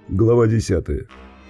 Глава 10.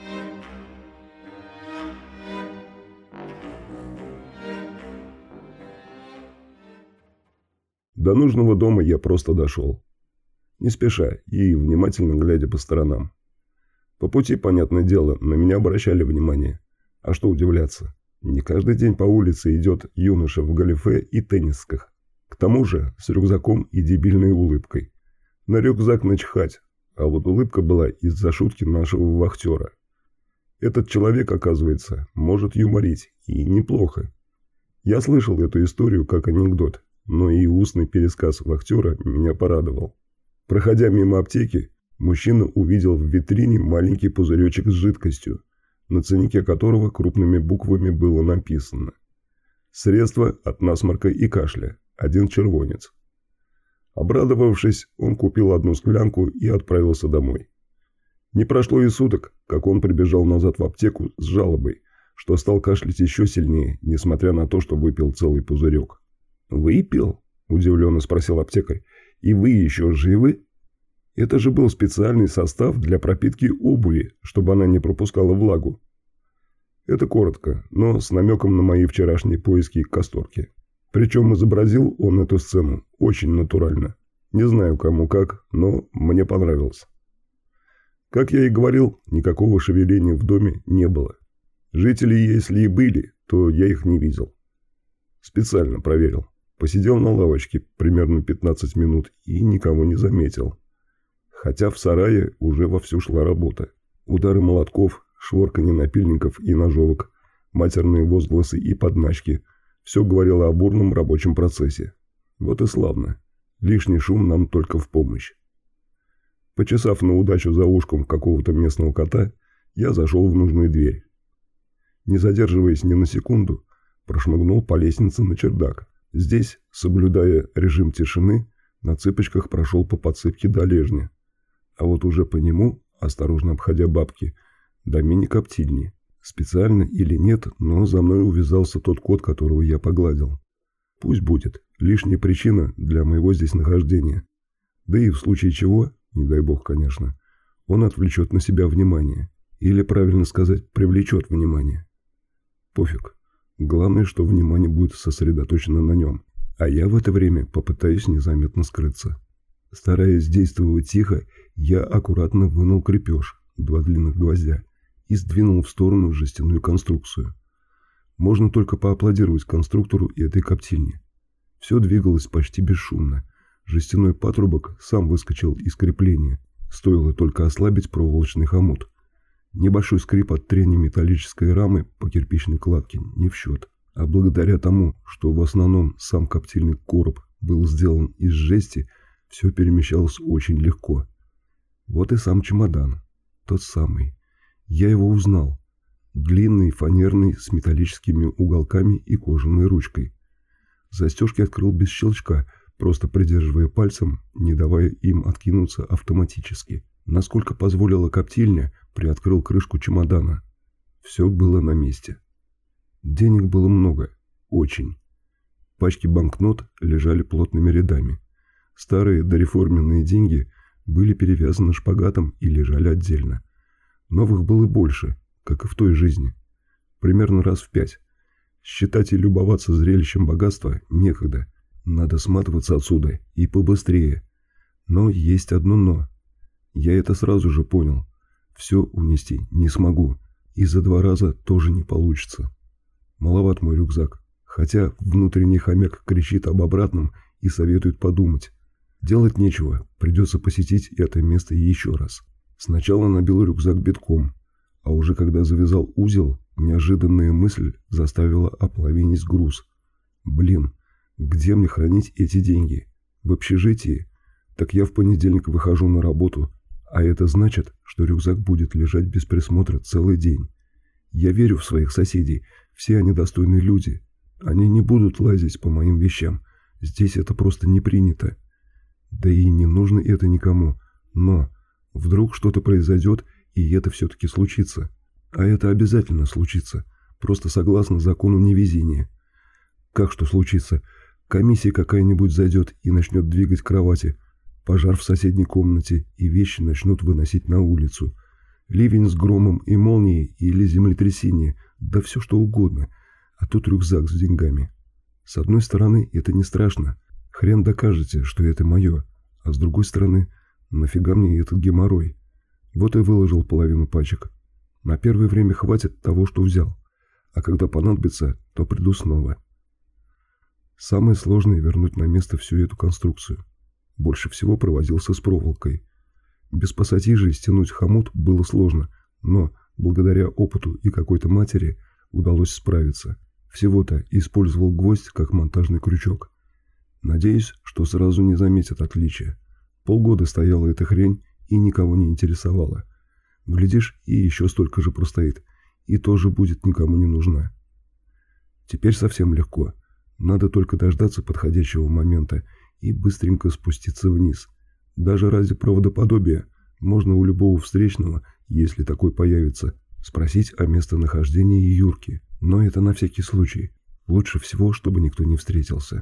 До нужного дома я просто дошел. Не спеша и внимательно глядя по сторонам. По пути, понятное дело, на меня обращали внимание. А что удивляться? Не каждый день по улице идет юноша в галифе и теннисках. К тому же с рюкзаком и дебильной улыбкой. На рюкзак начхать, а вот улыбка была из-за шутки нашего вахтера. Этот человек, оказывается, может юморить, и неплохо. Я слышал эту историю как анекдот, но и устный пересказ вахтера меня порадовал. Проходя мимо аптеки, мужчина увидел в витрине маленький пузыречек с жидкостью, на ценнике которого крупными буквами было написано: «Средство от насморка и кашля, 1 червонец». Обрадовавшись, он купил 1 склянку и отправился домой. Не прошло и суток, как он прибежал назад в аптеку с жалобой, что стал кашлять еще сильнее, несмотря на то, что выпил целый пузырек. «Выпил?» – удивленно спросил аптекарь. «И вы еще живы? Это же был специальный состав для пропитки обуви, чтобы она не пропускала влагу». Это коротко, но с намеком на мои вчерашние поиски касторки. Причем изобразил он эту сцену очень натурально. Не знаю кому как, но мне понравилось. Как я и говорил, никакого шевеления в доме не было. Жители, если и были, то я их не видел. Специально проверил. Посидел на лавочке примерно 15 минут и никого не заметил. Хотя в сарае уже вовсю шла работа. Удары молотков, шворканье напильников и ножовок, матерные возгласы и подначки – все говорило о бурном рабочем процессе. Вот и славно. Лишний шум нам только в помощь. Почесав на удачу за ушком какого-то местного кота, я зашел в нужную дверь. Не задерживаясь ни на секунду, прошмыгнул по лестнице на чердак. Здесь, соблюдая режим тишины, на цыпочках прошел по подсыпке до лежня. А вот уже по нему, осторожно обходя бабки, до мини-коптильни. Специально или нет, но за мной увязался тот кот, которого я погладил. Пусть будет. Лишняя причина для моего здесь нахождения. Да и в случае чего, не дай бог, конечно, он отвлечет на себя внимание. Или, правильно сказать, привлечет внимание. Пофиг. Главное, что внимание будет сосредоточено на нем. А я в это время попытаюсь незаметно скрыться. Стараясь действовать тихо, я аккуратно вынул крепеж, 2 длинных гвоздя, и сдвинул в сторону жестяную конструкцию. Можно только поаплодировать конструктору и этой коптильни. Все двигалось почти бесшумно. Жестяной патрубок сам выскочил из крепления. Стоило только ослабить проволочный хомут. Небольшой скрип от трения металлической рамы по кирпичной кладке не в счет. А благодаря тому, что в основном сам коптильный короб был сделан из жести, все перемещалось очень легко. Вот и сам чемодан. Тот самый. Я его узнал. Длинный, фанерный, с металлическими уголками и кожаной ручкой. Застежки открыл без щелчка, просто придерживая пальцем, не давая им откинуться автоматически. Насколько позволила коптильня, приоткрыл крышку чемодана. Все было на месте. Денег было много. Очень. Пачки банкнот лежали плотными рядами. Старые дореформенные деньги были перевязаны шпагатом и лежали отдельно. Новых было больше, как и в той жизни. Примерно раз в 5. Считать и любоваться зрелищем богатства некогда. Надо сматываться отсюда и побыстрее. Но есть одно «но». Я это сразу же понял. Все унести не смогу. И за 2 раза тоже не получится. Маловат мой рюкзак. Хотя внутренний хомяк кричит об обратном и советует подумать. Делать нечего, придется посетить это место еще раз. Сначала набил рюкзак битком, а уже когда завязал узел, неожиданная мысль заставила ополовинить груз. Блин, где мне хранить эти деньги? В общежитии? Так я в понедельник выхожу на работу, а это значит, что рюкзак будет лежать без присмотра целый день. Я верю в своих соседей, все они достойные люди. Они не будут лазить по моим вещам, здесь это просто не принято. Да и не нужно это никому, но... Вдруг что-то произойдет, и это все-таки случится. А это обязательно случится, просто согласно закону невезения. Как что случится? Комиссия какая-нибудь зайдет и начнет двигать кровати, пожар в соседней комнате, и вещи начнут выносить на улицу. Ливень с громом и молнией или землетрясение, да все что угодно, а тут рюкзак с деньгами. С одной стороны, это не страшно, хрен докажете, что это мое, а с другой стороны, нафига мне этот геморрой? Вот и выложил половину пачек. На первое время хватит того, что взял, а когда понадобится, то приду снова. Самое сложное — вернуть на место всю эту конструкцию. Больше всего провозился с проволокой. Без пассатижей стянуть хомут было сложно, но, благодаря опыту и какой-то матери, удалось справиться. Всего-то использовал гвоздь как монтажный крючок. Надеюсь, что сразу не заметят отличия. Полгода стояла эта хрень и никого не интересовала. Глядишь, и еще столько же простоит, и тоже будет никому не нужна. Теперь совсем легко. Надо только дождаться подходящего момента и быстренько спуститься вниз. Даже ради правдоподобия можно у любого встречного, если такой появится, спросить о местонахождении Юрки. Но это на всякий случай. Лучше всего, чтобы никто не встретился.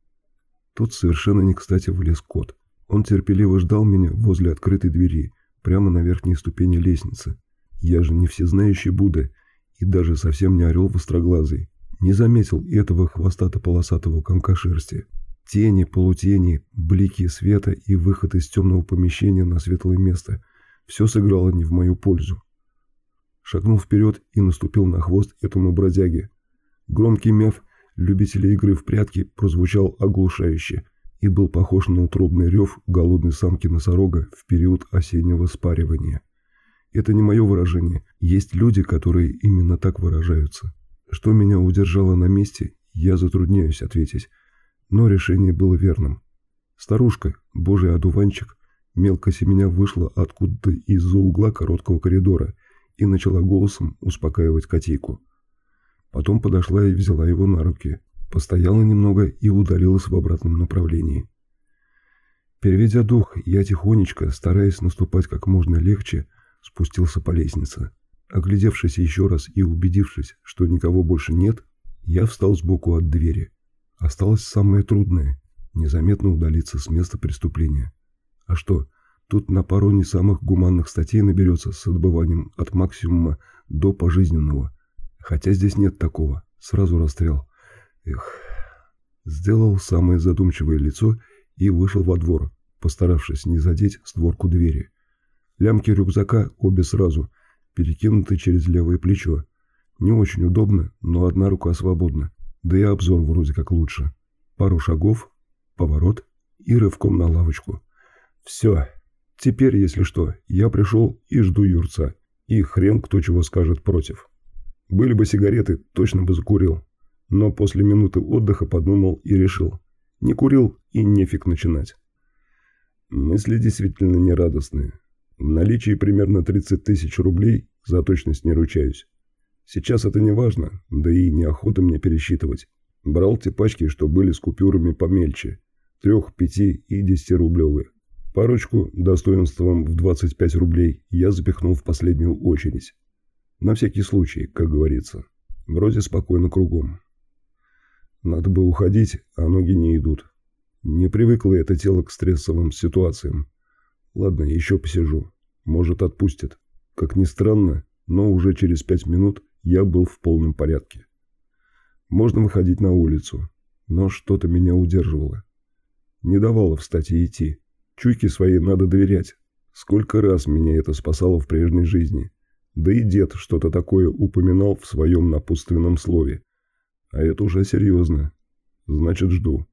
Тут совершенно не кстати влез кот. Он терпеливо ждал меня возле открытой двери, прямо на верхней ступени лестницы. Я же не всезнающий Будда и даже совсем не орел востроглазый. Не заметил этого хвостато-полосатого комка шерсти. Тени, полутени, блики света и выход из темного помещения на светлое место. Все сыграло не в мою пользу. Шагнул вперед и наступил на хвост этому бродяге. Громкий мяв любителя игры в прятки прозвучал оглушающе и был похож на утробный рев голодной самки-носорога в период осеннего спаривания. Это не мое выражение. Есть люди, которые именно так выражаются. Что меня удержало на месте, я затрудняюсь ответить, но решение было верным. Старушка, божий одуванчик, мелко семеня вышла откуда-то из-за угла короткого коридора и начала голосом успокаивать котейку. Потом подошла и взяла его на руки, постояла немного и удалилась в обратном направлении. Переведя дух, я тихонечко, стараясь наступать как можно легче, спустился по лестнице. Оглядевшись еще раз и убедившись, что никого больше нет, я встал сбоку от двери. Осталось самое трудное – незаметно удалиться с места преступления. А что, тут на пару не самых гуманных статей наберется с отбыванием от максимума до пожизненного. Хотя здесь нет такого, сразу расстрел. Сделал самое задумчивое лицо и вышел во двор, постаравшись не задеть створку двери. Лямки рюкзака обе сразу – перекинуты через левое плечо. Не очень удобно, но одна рука свободна. Да и обзор вроде как лучше. Пару шагов, поворот и рывком на лавочку. Все. Теперь, если что, я пришел и жду юрца. И хрен кто чего скажет против. Были бы сигареты, точно бы закурил. Но после минуты отдыха подумал и решил. Не курил и нефиг начинать. Мысли действительно нерадостные. В наличии примерно 30 тысяч рублей, за точность не ручаюсь. Сейчас это не важно, да и неохота мне пересчитывать. Брал те пачки, что были с купюрами помельче. 3, 5 и 10-рублевые. Парочку достоинством в 25 рублей я запихнул в последнюю очередь. На всякий случай, как говорится. Вроде спокойно кругом. Надо бы уходить, а ноги не идут. Не привыкло это тело к стрессовым ситуациям. Ладно, еще посижу. Может, отпустят. Как ни странно, но уже через 5 минут я был в полном порядке. Можно выходить на улицу, но что-то меня удерживало. Не давало встать и идти. Чуйке своей надо доверять. Сколько раз меня это спасало в прежней жизни. Да и дед что-то такое упоминал в своем напутственном слове. А это уже серьезно. Значит, жду.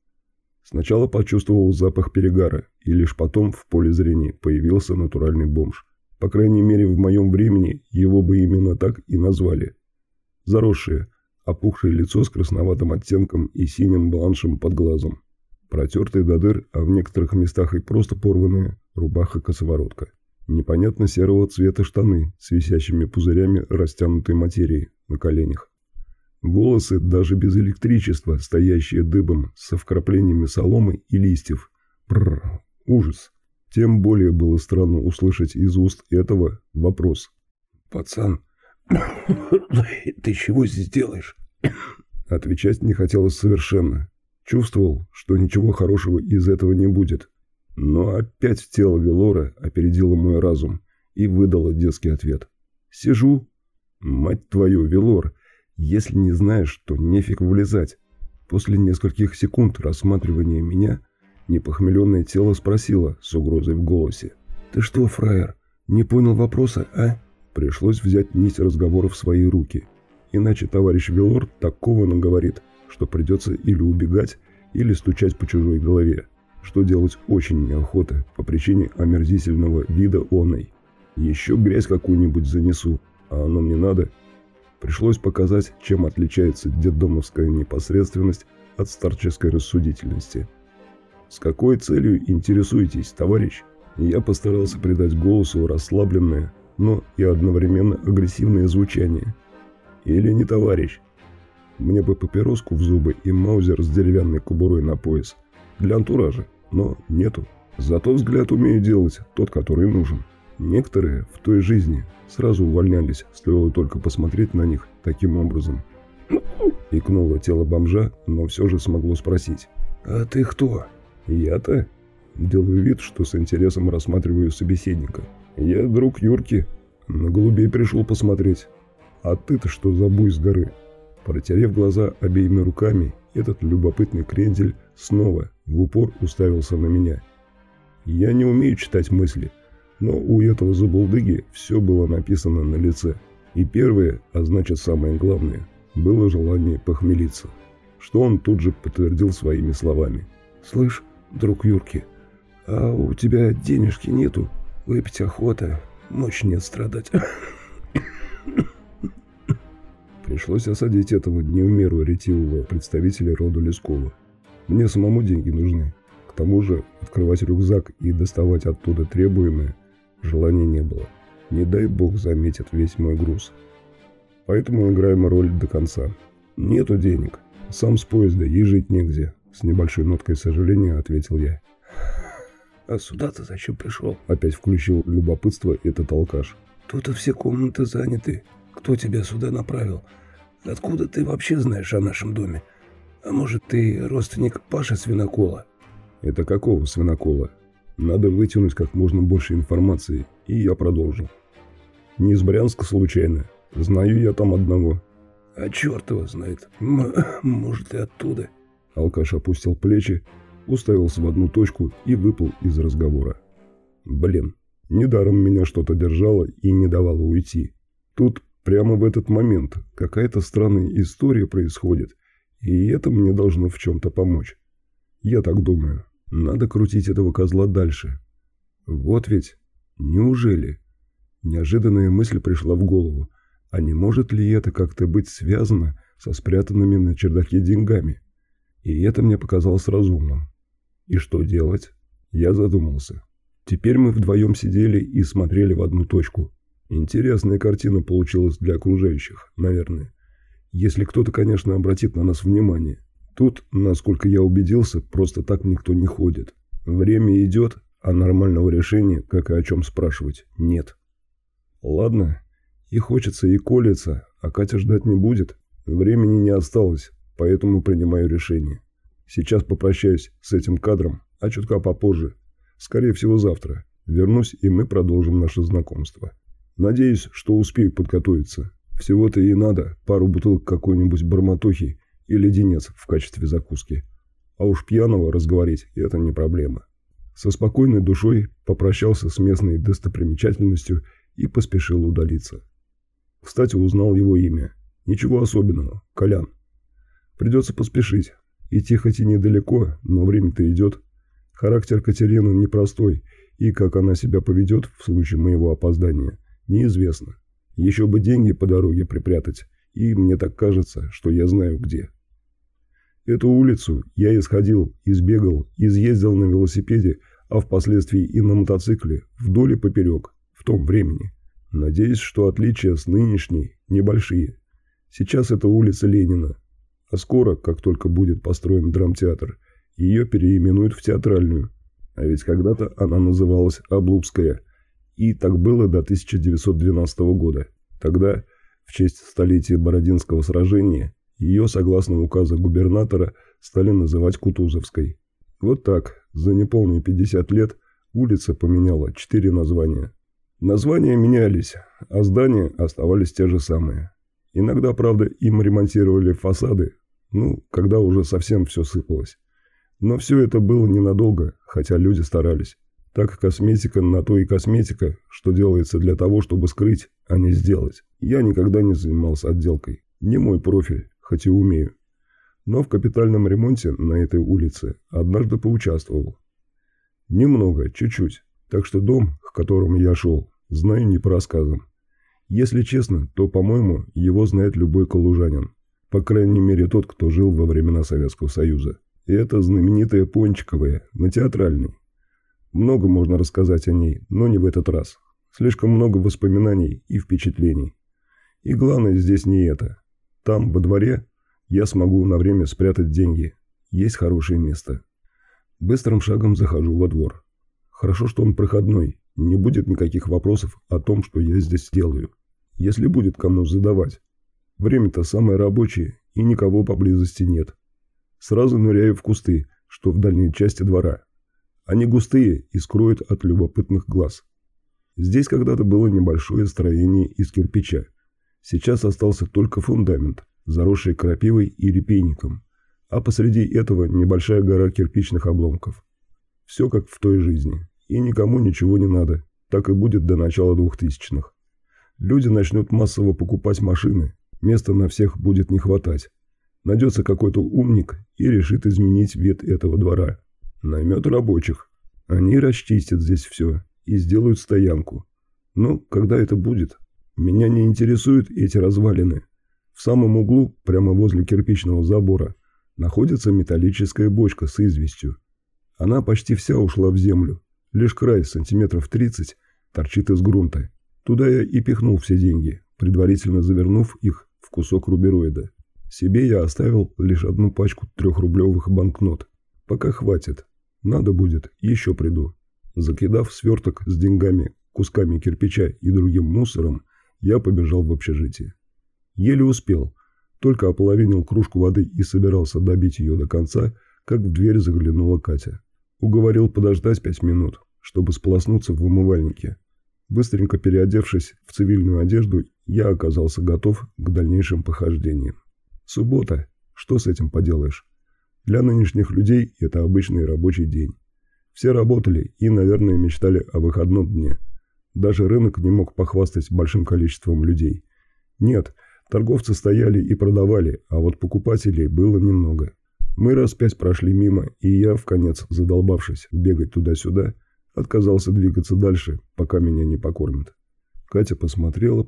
Сначала почувствовал запах перегара, и лишь потом в поле зрения появился натуральный бомж. По крайней мере, в моем времени его бы именно так и назвали. Заросшее, опухшее лицо с красноватым оттенком и синим бланшем под глазом. Протертый до дыр, а в некоторых местах и просто порванная рубаха-косоворотка. Непонятно серого цвета штаны с висящими пузырями растянутой материи на коленях. Волосы, даже без электричества, стоящие дыбом, со вкраплениями соломы и листьев. Бррр, ужас. Тем более было странно услышать из уст этого вопрос. «Пацан, ты чего здесь делаешь?» Отвечать не хотелось совершенно. Чувствовал, что ничего хорошего из этого не будет. Но опять тело Велора опередило мой разум, и выдала детский ответ. «Сижу». «Мать твою, Велор, если не знаешь, то нефиг влезать». После нескольких секунд рассматривания меня непохмеленное тело спросило с угрозой в голосе. «Ты что, фраер, не понял вопроса, а?» Пришлось взять нить разговора в свои руки. Иначе товарищ Велор такого наговорит, что придется или убегать, или стучать по чужой голове, что делать очень неохота по причине омерзительного вида оной. Еще грязь какую-нибудь занесу, а оно мне надо. Пришлось показать, чем отличается детдомовская непосредственность от старческой рассудительности. «С какой целью интересуетесь, товарищ?» Я постарался придать голосу расслабленное, но и одновременно агрессивное звучание. «Или не товарищ?» Мне бы папироску в зубы и маузер с деревянной кобурой на пояс. Для антуража, но нету. Зато взгляд умею делать, тот, который нужен. Некоторые в той жизни сразу увольнялись, стоило только посмотреть на них таким образом. Икнуло тело бомжа, но все же смогло спросить. «А ты кто?» «Я-то?» Делаю вид, что с интересом рассматриваю собеседника. «Я друг Юрки. На голубей пришел посмотреть. А ты-то что за буй с горы?» Протерев глаза обеими руками, этот любопытный крендель снова в упор уставился на меня. Я не умею читать мысли, но у этого забулдыги все было написано на лице. И первое, а значит самое главное, было желание похмелиться, что он тут же подтвердил своими словами. «Слышь, друг Юрки, а у тебя денежки нету? Выпить охота, мочь нет страдать». Пришлось осадить этого не в меру ретивого представителя рода Лескова. Мне самому деньги нужны. К тому же открывать рюкзак и доставать оттуда требуемое желания не было. Не дай бог заметит весь мой груз. Поэтому играем роль до конца. «Нету денег. Сам с поезда и жить негде», — с небольшой ноткой сожаления ответил я. «А сюда-то зачем пришел?» — опять включил любопытство этот алкаш. «Тут-то все комнаты заняты. Кто тебя сюда направил? Откуда ты вообще знаешь о нашем доме? А может, ты родственник Паши Свинокола?» «Это какого Свинокола? Надо вытянуть как можно больше информации», и я продолжил. «Не из Брянска случайно. Знаю я там одного». «А черт его знает. Может, и оттуда». Алкаш опустил плечи, уставился в одну точку и выплыл из разговора. Блин, недаром меня что-то держало и не давало уйти. Тут прямо в этот момент какая-то странная история происходит, и это мне должно в чем-то помочь. Я так думаю. Надо крутить этого козла дальше. Вот ведь, неужели? Неожиданная мысль пришла в голову. А не может ли это как-то быть связано со спрятанными на чердаке деньгами? И это мне показалось разумным. И что делать? Я задумался. Теперь мы вдвоем сидели и смотрели в одну точку. Интересная картина получилась для окружающих, наверное. Если кто-то, конечно, обратит на нас внимание. Тут, насколько я убедился, просто так никто не ходит. Время идет, а нормального решения, как и о чем спрашивать, нет. Ладно, и хочется, и колется, а Катя ждать не будет. Времени не осталось, поэтому принимаю решение. Сейчас попрощаюсь с этим кадром, а чутка попозже, скорее всего завтра, вернусь, и мы продолжим наше знакомство. Надеюсь, что успею подготовиться. Всего-то и надо пару бутылок какой-нибудь бормотухи и леденец в качестве закуски. А уж пьяного разговорить – это не проблема. Со спокойной душой попрощался с местной достопримечательностью и поспешил удалиться. Кстати, узнал его имя. Ничего особенного. Колян. Придется поспешить. Идти хоть и недалеко, но время-то идет. Характер Катерины непростой, и как она себя поведет в случае моего опоздания, неизвестно. Еще бы деньги по дороге припрятать, и мне так кажется, что я знаю где. Эту улицу я исходил, избегал, изъездил на велосипеде, а впоследствии и на мотоцикле, вдоль и поперек, в том времени. Надеюсь, что отличия с нынешней небольшие. Сейчас это улица Ленина, а скоро, как только будет построен драмтеатр, ее переименуют в театральную. А ведь когда-то она называлась Облупская, и так было до 1912 года. Тогда, в честь столетия Бородинского сражения, ее, согласно указу губернатора, стали называть Кутузовской. Вот так, за неполные 50 лет улица поменяла 4 названия. Названия менялись, а здания оставались те же самые. Иногда, правда, им ремонтировали фасады, когда уже совсем все сыпалось. Но все это было ненадолго, хотя люди старались. Так косметика на то и косметика, что делается для того, чтобы скрыть, а не сделать. Я никогда не занимался отделкой. Не мой профиль, хоть и умею. Но в капитальном ремонте на этой улице однажды поучаствовал. Немного, чуть-чуть. Так что дом, к которому я шел, знаю не по рассказам. Если честно, то, по-моему, его знает любой калужанин. По крайней мере, тот, кто жил во времена Советского Союза. И это знаменитая Пончиковая, на Театральной. Много можно рассказать о ней, но не в этот раз. Слишком много воспоминаний и впечатлений. И главное здесь не это. Там, во дворе, я смогу на время спрятать деньги. Есть хорошее место. Быстрым шагом захожу во двор. Хорошо, что он проходной. Не будет никаких вопросов о том, что я здесь делаю. Если будет кому задавать. Время-то самое рабочее, и никого поблизости нет. Сразу ныряю в кусты, что в дальней части двора. Они густые и скроют от любопытных глаз. Здесь когда-то было небольшое строение из кирпича. Сейчас остался только фундамент, заросший крапивой и репейником, а посреди этого небольшая гора кирпичных обломков. Все как в той жизни, и никому ничего не надо, так и будет до начала 2000-х. Люди начнут массово покупать машины, места на всех будет не хватать. Найдется какой-то умник и решит изменить вид этого двора. Наймет рабочих. Они расчистят здесь все и сделают стоянку. Но когда это будет? Меня не интересуют эти развалины. В самом углу, прямо возле кирпичного забора, находится металлическая бочка с известью. Она почти вся ушла в землю. Лишь край, сантиметров 30, торчит из грунта. Туда я и пихнул все деньги, предварительно завернув их в кусок рубероида. Себе я оставил лишь одну пачку 3-рублевых банкнот. Пока хватит. Надо будет, еще приду. Закидав сверток с деньгами, кусками кирпича и другим мусором, я побежал в общежитие. Еле успел. Только ополовинил кружку воды и собирался добить ее до конца, как в дверь заглянула Катя. Уговорил подождать 5 минут, чтобы сполоснуться в умывальнике. Быстренько переодевшись в цивильную одежду, я оказался готов к дальнейшим похождениям. Суббота. Что с этим поделаешь? Для нынешних людей это обычный рабочий день. Все работали и, наверное, мечтали о выходном дне. Даже рынок не мог похвастать большим количеством людей. Нет, торговцы стояли и продавали, а вот покупателей было немного. Мы раз 5 прошли мимо, и я, вконец задолбавшись бегать туда-сюда, отказался двигаться дальше, пока меня не покормят. Катя посмотрела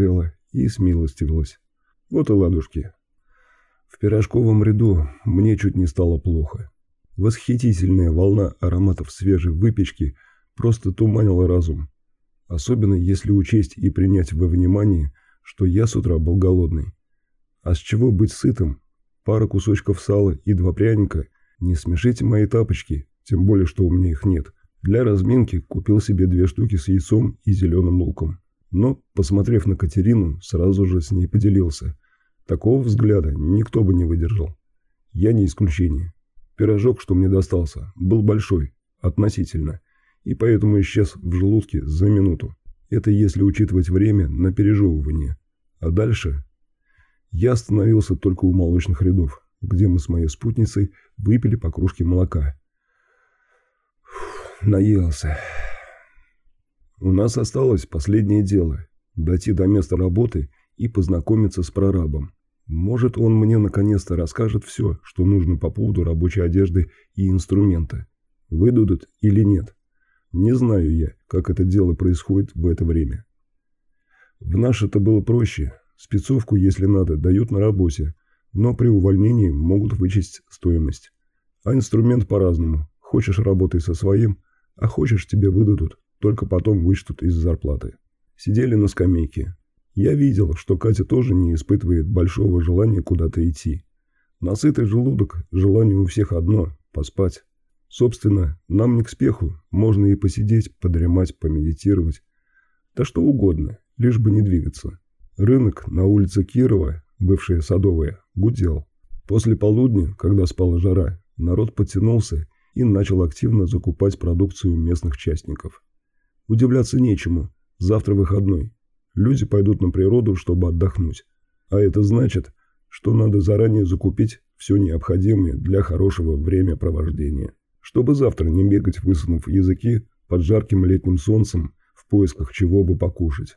и смилостивилась. Вот и ладушки. В пирожковом ряду мне чуть не стало плохо. Восхитительная волна ароматов свежей выпечки просто туманила разум. Особенно если учесть и принять во внимание, что я с утра был голодный. А с чего быть сытым? Пара кусочков сала и 2 пряника. Не смешите мои тапочки, тем более, что у меня их нет. Для разминки купил себе 2 штуки с яйцом и зеленым луком. Но, посмотрев на Катерину, сразу же с ней поделился. Такого взгляда никто бы не выдержал. Я не исключение. Пирожок, что мне достался, был большой, относительно, и поэтому исчез в желудке за минуту. Это если учитывать время на пережевывание. А дальше... Я остановился только у молочных рядов, где мы с моей спутницей выпили по кружке молока. Наелся. У нас осталось последнее дело – дойти до места работы и познакомиться с прорабом. Может, он мне наконец-то расскажет все, что нужно по поводу рабочей одежды и инструмента. Выдадут или нет. Не знаю я, как это дело происходит в это время. В наше-то было проще. Спецовку, если надо, дают на работе, но при увольнении могут вычесть стоимость. А инструмент по-разному. Хочешь, работай со своим, а хочешь, тебе выдадут, только потом вычтут из зарплаты. Сидели на скамейке. Я видел, что Катя тоже не испытывает большого желания куда-то идти. На сытый желудок желание у всех одно – поспать. Собственно, нам не к спеху, можно и посидеть, подремать, помедитировать. Да что угодно, лишь бы не двигаться. Рынок на улице Кирова, бывшая Садовая, гудел. После полудня, когда спала жара, народ подтянулся и начал активно закупать продукцию местных частников. Удивляться нечему. Завтра выходной. Люди пойдут на природу, чтобы отдохнуть. А это значит, что надо заранее закупить все необходимое для хорошего времяпровождения, чтобы завтра не бегать, высунув языки под жарким летним солнцем в поисках чего бы покушать.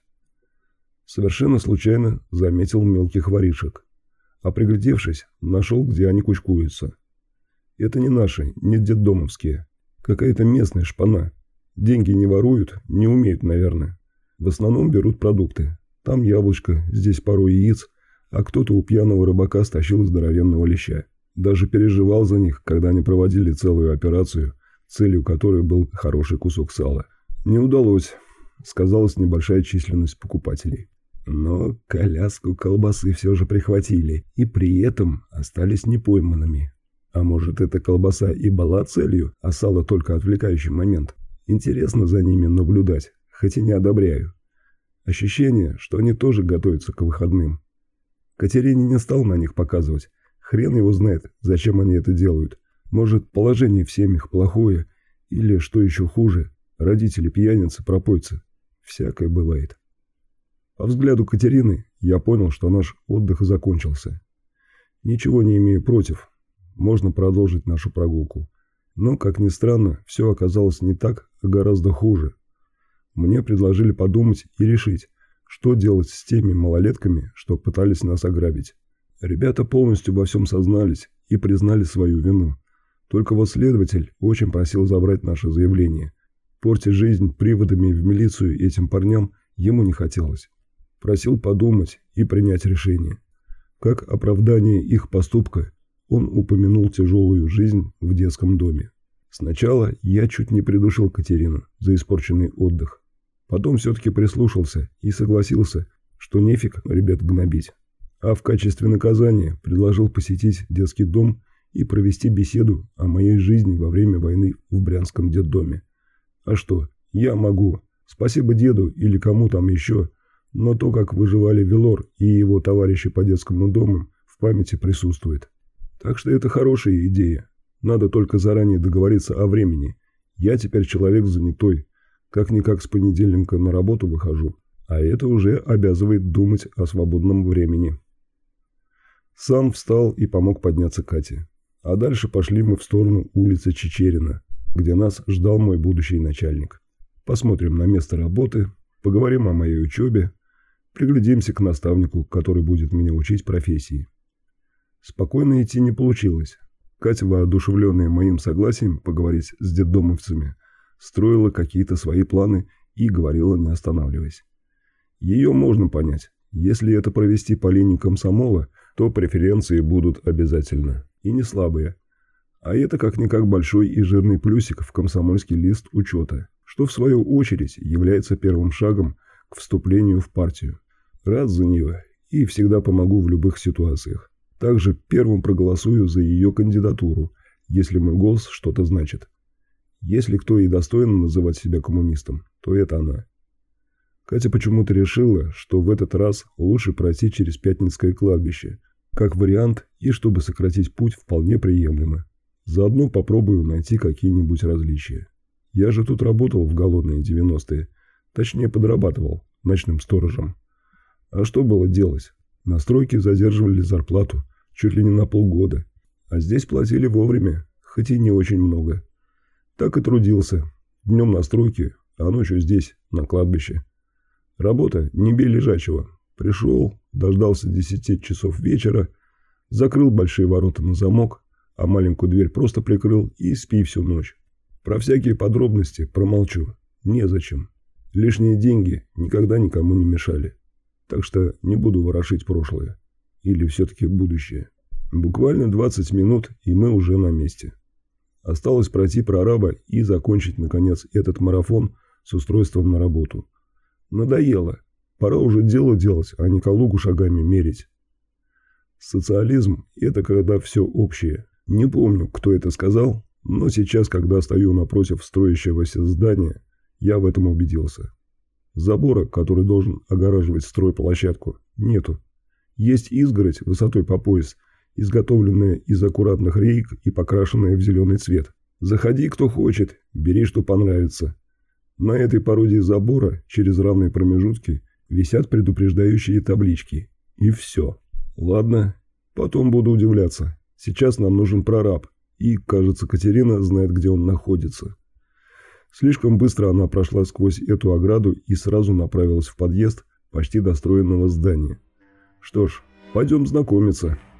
Совершенно случайно заметил мелких воришек, а приглядевшись, нашел, где они кучкуются. Это не наши, не детдомовские, какая-то местная шпана. Деньги не воруют, не умеют, наверное. В основном берут продукты. Там яблочко, здесь пару яиц, а кто-то у пьяного рыбака стащил здоровенного леща. Даже переживал за них, когда они проводили целую операцию, целью которой был хороший кусок сала. Не удалось, сказалась небольшая численность покупателей. Но коляску колбасы все же прихватили, и при этом остались непойманными. А может, эта колбаса и была целью, а сало только отвлекающий момент? Интересно за ними наблюдать, хоть и не одобряю. Ощущение, что они тоже готовятся к выходным. Катерине не стал на них показывать. Хрен его знает, зачем они это делают. Может, положение в семьях плохое, или, что еще хуже, родители пьяницы, пропойцы. Всякое бывает. По взгляду Катерины я понял, что наш отдых закончился. Ничего не имею против. Можно продолжить нашу прогулку. Но, как ни странно, все оказалось не так, а гораздо хуже. Мне предложили подумать и решить, что делать с теми малолетками, что пытались нас ограбить. Ребята полностью во всем сознались и признали свою вину. Только вот следователь очень просил забрать наше заявление. Портить жизнь приводами в милицию этим парням ему не хотелось. Просил подумать и принять решение. Как оправдание их поступка, он упомянул тяжелую жизнь в детском доме. Сначала я чуть не придушил Катерину за испорченный отдых. Потом все-таки прислушался и согласился, что нефиг ребят гнобить. А в качестве наказания предложил посетить детский дом и провести беседу о моей жизни во время войны в Брянском детдоме. А что, я могу. Спасибо деду или кому там еще, но то, как выживали Велор и его товарищи по детскому дому, в памяти присутствует. Так что это хорошая идея. Надо только заранее договориться о времени. Я теперь человек занятой. Как-никак с понедельника на работу выхожу. А это уже обязывает думать о свободном времени. Сам встал и помог подняться Кате. А дальше пошли мы в сторону улицы Чичерина, где нас ждал мой будущий начальник. Посмотрим на место работы, поговорим о моей учебе, приглядимся к наставнику, который будет меня учить профессии. Спокойно идти не получилось. Катя, воодушевленная моим согласием поговорить с детдомовцами, строила какие-то свои планы и говорила, не останавливаясь. Ее можно понять. Если это провести по линии комсомола, то преференции будут обязательно. И не слабые. А это как-никак большой и жирный плюсик в комсомольский лист учета, что в свою очередь является первым шагом к вступлению в партию. Рад за нее и всегда помогу в любых ситуациях. Также первым проголосую за ее кандидатуру, если мой голос что-то значит. Если кто и достоин называть себя коммунистом, то это она. Катя почему-то решила, что в этот раз лучше пройти через Пятницкое кладбище, как вариант, и чтобы сократить путь вполне приемлемо. Заодно попробую найти какие-нибудь различия. Я же тут работал в голодные 90-е, точнее подрабатывал ночным сторожем. А что было делать? На стройке задерживали зарплату чуть ли не на полгода, а здесь платили вовремя, хоть и не очень много. Так и трудился. Днем на стройке, а ночью здесь, на кладбище. Работа не бей лежачего. Пришел, дождался 10 часов вечера, закрыл большие ворота на замок, а маленькую дверь просто прикрыл и спи всю ночь. Про всякие подробности промолчу. Незачем. Лишние деньги никогда никому не мешали. Так что не буду ворошить прошлое. Или все-таки будущее. Буквально 20 минут, и мы уже на месте. Осталось пройти прораба и закончить, наконец, этот марафон с устройством на работу. Надоело. Пора уже дело делать, а не Калугу шагами мерить. Социализм – это когда все общее. Не помню, кто это сказал, но сейчас, когда стою напротив строящегося здания, я в этом убедился. Забора, который должен огораживать стройплощадку, нету. Есть изгородь высотой по пояс, изготовленная из аккуратных рейк и покрашенная в зеленый цвет. Заходи, кто хочет, бери, что понравится. На этой пародии забора через равные промежутки висят предупреждающие таблички. И все. Ладно, потом буду удивляться. Сейчас нам нужен прораб. И, кажется, Катерина знает, где он находится. Слишком быстро она прошла сквозь эту ограду и сразу направилась в подъезд почти достроенного здания. Что ж, пойдем знакомиться.